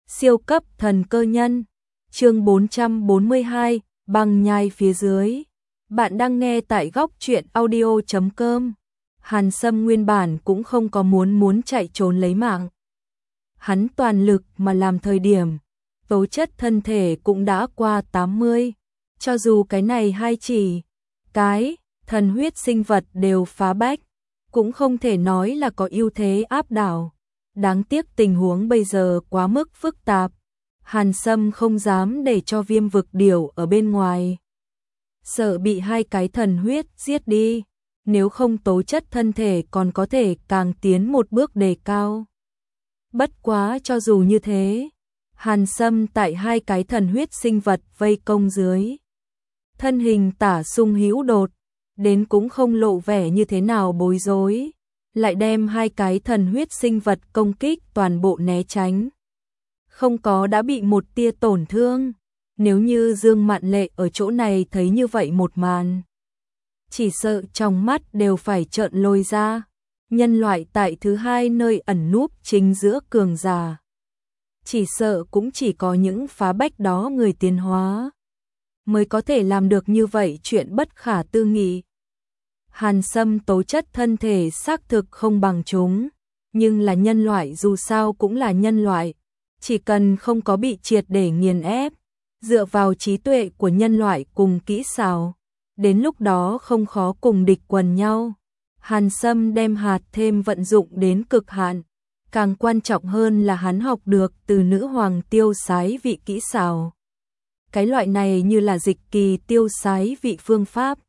Siêu cấp thần cơ nhân. Chương 442, băng nhai phía dưới. Bạn đang nghe tại góc truyện audio.com. Hàn Sâm nguyên bản cũng không có muốn chạy trốn lấy mạng. Hắn toàn lực mà làm thời điểm, tố chất thân thể cũng đã qua 80. Cho dù cái này hai chỉ, cái, thần huyết sinh vật đều phá bách, cũng không thể nói là có ưu thế áp đảo. Đáng tiếc tình huống bây giờ quá mức phức tạp. Hàn Sâm không dám để cho Viêm vực điểu ở bên ngoài. Sợ bị hai cái thần huyết giết đi, nếu không tố chất thân thể còn có thể càng tiến một bước đề cao. Bất quá cho dù như thế, Hàn Sâm tại hai cái thần huyết sinh vật vây công dưới. Thân hình tả sung hữu đột, đến cũng không lộ vẻ như thế nào bối rối, lại đem hai cái thần huyết sinh vật công kích toàn bộ né tránh. Không có đã bị một tia tổn thương, nếu như Dương Mạn Lệ ở chỗ này thấy như vậy một màn, chỉ sợ trong mắt đều phải trợn lồi ra. Nhân loại tại thứ hai nơi ẩn núp chính giữa cường giả, chỉ sợ cũng chỉ có những phá bách đó người tiến hóa mới có thể làm được như vậy chuyện bất khả tư nghị. Hàn Sâm tố chất thân thể xác thực không bằng chúng, nhưng là nhân loại dù sao cũng là nhân loại, chỉ cần không có bị triệt để nghiền ép, dựa vào trí tuệ của nhân loại cùng kỹ xảo, đến lúc đó không khó cùng địch quần nhau. Hàn Sâm đem hạt thêm vận dụng đến cực hạn, càng quan trọng hơn là hắn học được từ nữ hoàng tiêu sái vị kỹ xảo. Cái loại này như là dịch kỳ tiêu sái vị phương pháp,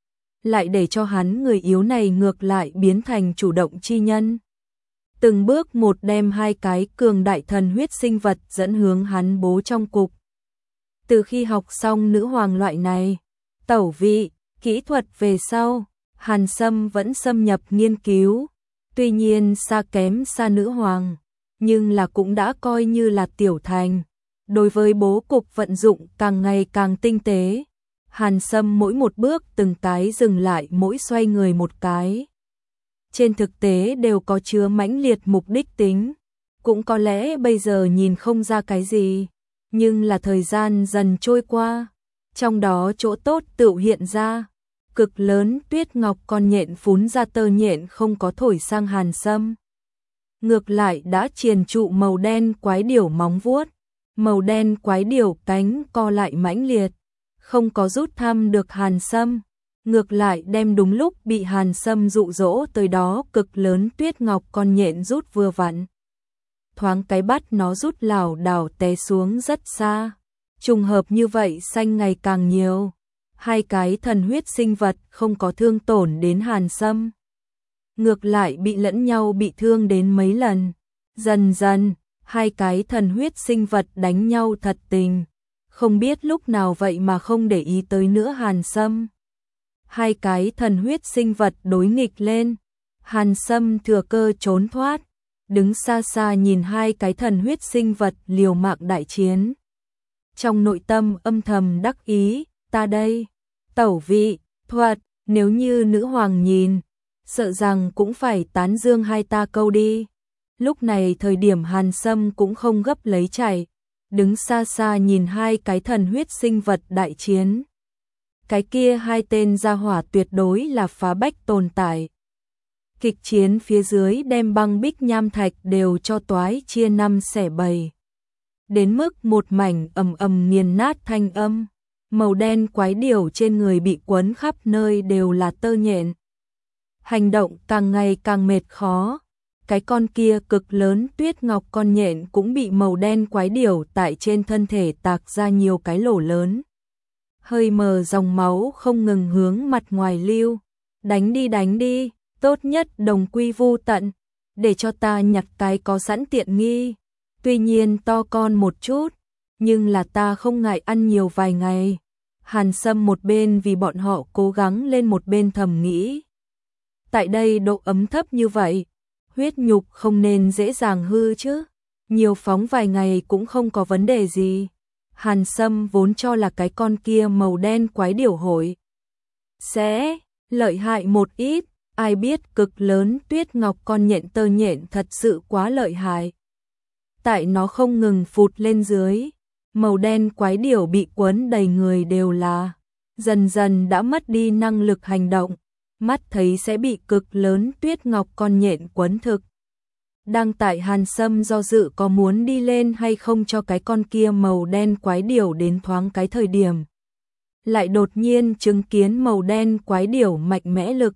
lại để cho hắn người yếu này ngược lại biến thành chủ động chi nhân. Từng bước một đem hai cái cường đại thần huyết sinh vật dẫn hướng hắn bố trong cục. Từ khi học xong nữ hoàng loại này, tẩu vị, kỹ thuật về sau, Hàn Sâm vẫn xâm nhập nghiên cứu. Tuy nhiên xa kém xa nữ hoàng, nhưng là cũng đã coi như là tiểu thành. Đối với bố cục vận dụng càng ngày càng tinh tế, Hàn Sâm mỗi một bước từng cái dừng lại mỗi xoay người một cái. Trên thực tế đều có chứa mãnh liệt mục đích tính, cũng có lẽ bây giờ nhìn không ra cái gì, nhưng là thời gian dần trôi qua, trong đó chỗ tốt tự hiện ra. Cực lớn tuyết ngọc con nhện phún ra tơ nhện không có thổi sang Hàn Sâm, ngược lại đã triền trụ màu đen quái điểu móng vuốt. Màu đen quái điểu cánh co lại mãnh liệt, không có rút thăm được Hàn Sâm, ngược lại đem đúng lúc bị Hàn Sâm dụ dỗ tới đó cực lớn tuyết ngọc con nhện rút vừa vặn. Thoáng cái bắt nó rút lảo đảo té xuống rất xa. Trùng hợp như vậy xanh ngày càng nhiều. Hai cái thần huyết sinh vật không có thương tổn đến Hàn Sâm, ngược lại bị lẫn nhau bị thương đến mấy lần. Dần dần, hai cái thần huyết sinh vật đánh nhau thật tình, không biết lúc nào vậy mà không để ý tới nữa Hàn Sâm. Hai cái thần huyết sinh vật đối nghịch lên, Hàn Sâm thừa cơ trốn thoát, đứng xa xa nhìn hai cái thần huyết sinh vật liều mạng đại chiến. Trong nội tâm âm thầm đắc ý, ta đây, tẩu vị, thuật, nếu như nữ hoàng nhìn, sợ rằng cũng phải tán dương hai ta câu đi. Lúc này thời điểm Hàn Sâm cũng không gấp lấy chạy, đứng xa xa nhìn hai cái thần huyết sinh vật đại chiến. Cái kia hai tên gia hỏa tuyệt đối là phá bách tồn tại. Kịch chiến phía dưới đem băng bích nham thạch đều cho toái chia năm xẻ bảy. Đến mức một mảnh ầm ầm nghiền nát thanh âm, màu đen quái điểu trên người bị quấn khắp nơi đều là tơ nhện. Hành động càng ngày càng mệt khó. Cái con kia cực lớn tuyết ngọc con nhện cũng bị màu đen quái điểu tại trên thân thể tạc ra nhiều cái lỗ lớn. Hơi mờ dòng máu không ngừng hướng mặt ngoài lưu. Đánh đi, tốt nhất đồng quy vu tận, để cho ta nhặt cái có sẵn tiện nghi. Tuy nhiên to con một chút, nhưng là ta không ngại ăn nhiều vài ngày. Hàn Sâm một bên vì bọn họ cố gắng lên một bên thầm nghĩ. Tại đây độ ấm thấp như vậy, huyết nhục không nên dễ dàng hư chứ, nhiều phóng vài ngày cũng không có vấn đề gì. Hàn Sâm vốn cho là cái con kia màu đen quái điểu hội sẽ lợi hại một ít, ai biết cực lớn tuyết ngọc con nhện tơ nhện thật sự quá lợi hại. tại nó không ngừng phụt lên dưới. Màu đen quái điểu bị quấn đầy người đều là, dần dần đã mất đi năng lực hành động, mắt thấy sẽ bị cực lớn tuyết ngọc con nhện quấn thực. Đang tại Hàn Sâm do dự có muốn đi lên hay không cho cái con kia màu đen quái điểu đến thoáng cái thời điểm. Lại đột nhiên chứng kiến màu đen quái điểu mạnh mẽ lực.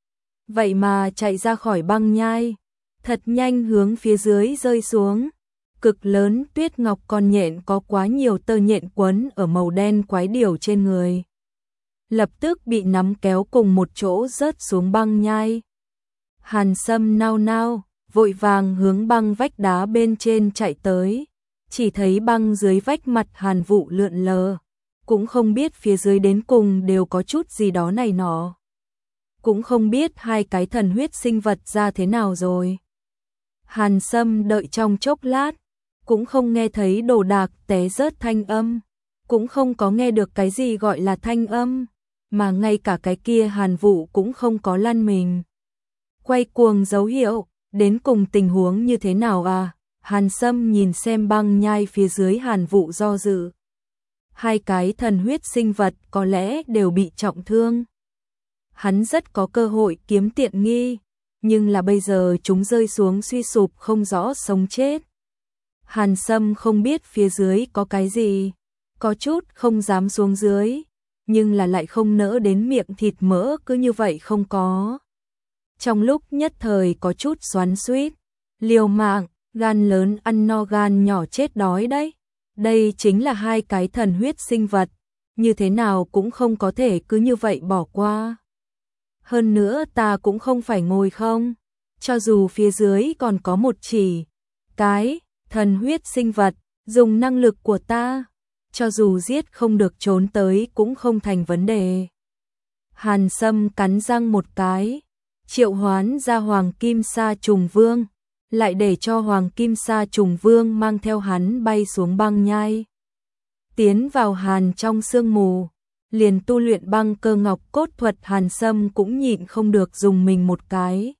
Vậy mà chạy ra khỏi băng nhai, thật nhanh hướng phía dưới rơi xuống. Cực lớn tuyết ngọc con nhện có quá nhiều tơ nhện quấn ở màu đen quái điểu trên người. Lập tức bị nắm kéo cùng một chỗ rớt xuống băng nhai. Hàn Sâm nao nao, vội vàng hướng băng vách đá bên trên chạy tới. Chỉ thấy băng dưới vách mặt Hàn Vũ lượn lờ. Cũng không biết phía dưới đến cùng đều có chút gì đó này nọ. Cũng không biết hai cái thần huyết sinh vật ra thế nào rồi. Hàn Sâm đợi trong chốc lát, cũng không nghe thấy đồ đạc té rớt thanh âm, cũng không có nghe được cái gì gọi là thanh âm, mà ngay cả cái kia Hàn Vũ cũng không có lăn mình. Quay cuồng dấu hiệu, đến cùng tình huống như thế nào à? Hàn Sâm nhìn xem băng nhai phía dưới Hàn Vũ do dự. Hai cái thần huyết sinh vật có lẽ đều bị trọng thương. Hắn rất có cơ hội kiếm tiện nghi, nhưng là bây giờ chúng rơi xuống suy sụp không rõ sống chết. Hàn Sâm không biết phía dưới có cái gì, có chút không dám xuống dưới, nhưng là lại không nỡ đến miệng thịt mỡ cứ như vậy không có. Trong lúc nhất thời có chút xoắn xuýt, liều mạng, gan lớn ăn no gan nhỏ chết đói đấy. Đây chính là hai cái thần huyết sinh vật, như thế nào cũng không có thể cứ như vậy bỏ qua. Hơn nữa ta cũng không phải ngồi không, cho dù phía dưới còn có một chỉ cái thần huyết sinh vật, dùng năng lực của ta, cho dù giết không được trốn tới cũng không thành vấn đề. Hàn Sâm cắn răng một cái, triệu hoán ra Hoàng Kim Sa Trùng Vương, lại để cho Hoàng Kim Sa Trùng Vương mang theo hắn bay xuống băng nhai. Tiến vào hàn trong sương mù, liền tu luyện băng cơ ngọc cốt thuật Hàn Sâm cũng nhịn không được dùng mình một cái.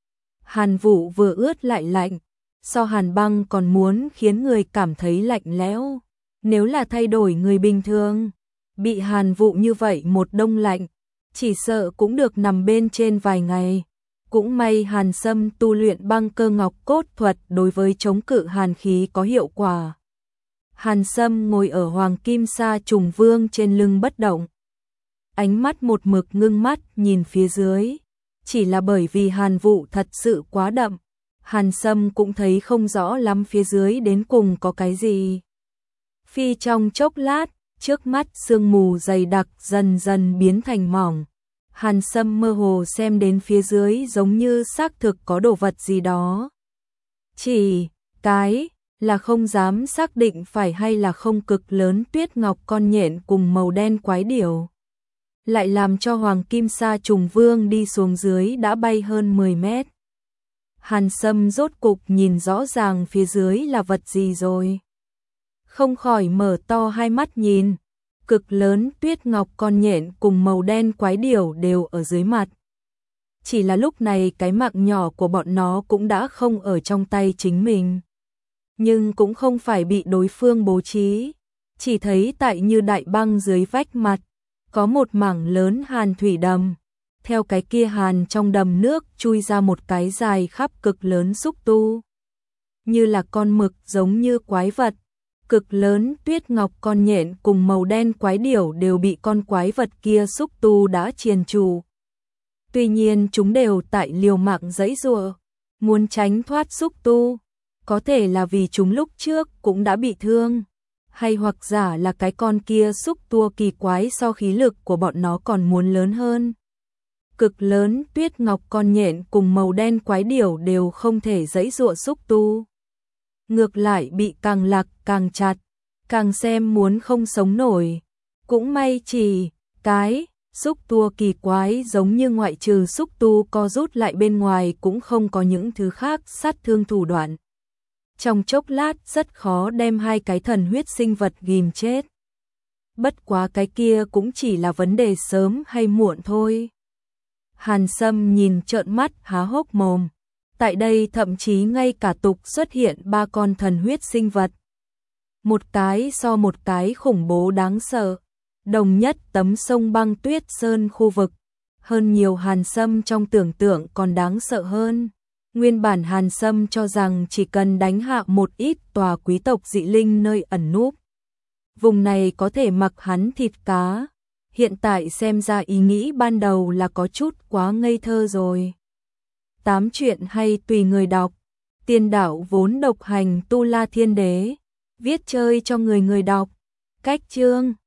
Hàn Vũ vừa ướt lại lạnh, so hàn băng còn muốn khiến người cảm thấy lạnh lẽo. Nếu là thay đổi người bình thường, bị Hàn Vũ như vậy một đông lạnh, chỉ sợ cũng được nằm bên trên vài ngày. Cũng may Hàn Sâm tu luyện băng cơ ngọc cốt thuật đối với chống cự hàn khí có hiệu quả. Hàn Sâm ngồi ở Hoàng Kim Sa Trùng Vương trên lưng bất động. Ánh mắt một mực ngưng mắt nhìn phía dưới. Chỉ là bởi vì Hàn Vũ thật sự quá đậm, Hàn Sâm cũng thấy không rõ lắm phía dưới đến cùng có cái gì. Phi trong chốc lát, trước mắt sương mù dày đặc dần dần biến thành mỏng. Hàn Sâm mơ hồ xem đến phía dưới giống như xác thực có đồ vật gì đó. Chỉ cái là không dám xác định phải hay là không cực lớn tuyết ngọc con nhện cùng màu đen quái điểu. Lại làm cho Hoàng Kim Sa Trùng Vương đi xuống dưới đã bay hơn 10 mét. Hàn Sâm rốt cục nhìn rõ ràng phía dưới là vật gì rồi. Không khỏi mở to hai mắt nhìn. Cực lớn tuyết ngọc con nhện cùng màu đen quái điểu đều ở dưới mặt. Chỉ là lúc này cái mạng nhỏ của bọn nó cũng đã không ở trong tay chính mình. Nhưng cũng không phải bị đối phương bố trí. Chỉ thấy tại như đại băng dưới vách mặt, có một mảng lớn hàn thủy đầm. Theo cái kia hàn trong đầm nước chui ra một cái dài khắp cực lớn xúc tu. Như là con mực giống như quái vật. Cực lớn tuyết ngọc con nhện cùng màu đen quái điểu đều bị con quái vật kia xúc tu đã triền trụ. Tuy nhiên chúng đều tại liều mạng giãy giụa, muốn tránh thoát xúc tu. Có thể là vì chúng lúc trước cũng đã bị thương, hay hoặc giả là cái con kia xúc tua kỳ quái so khí lực của bọn nó còn muốn lớn hơn. Cực lớn tuyết ngọc con nhện cùng màu đen quái điểu đều không thể giãy giụa xúc tu. Ngược lại bị càng lạc càng chặt, càng xem muốn không sống nổi. Cũng may chỉ cái xúc tua kỳ quái giống như ngoại trừ xúc tu co rút lại bên ngoài cũng không có những thứ khác sát thương thủ đoạn. Trong chốc lát rất khó đem hai cái thần huyết sinh vật ghim chết. Bất quá cái kia cũng chỉ là vấn đề sớm hay muộn thôi. Hàn Sâm nhìn trợn mắt há hốc mồm. Tại đây thậm chí ngay cả tục xuất hiện 3 con thần huyết sinh vật. Một cái so một cái khủng bố đáng sợ. Đồng nhất tấm sông băng tuyết sơn khu vực. Hơn nhiều Hàn Sâm trong tưởng tượng còn đáng sợ hơn. Nguyên bản Hàn Sâm cho rằng chỉ cần đánh hạ một ít tòa quý tộc dị linh nơi ẩn núp. Vùng này có thể mặc hắn thịt cá. Hiện tại xem ra ý nghĩ ban đầu là có chút quá ngây thơ rồi. 8 chuyện hay tùy người đọc. Tiên đạo vốn độc hành Tu La Thiên Đế. Viết chơi cho người đọc. Cách chương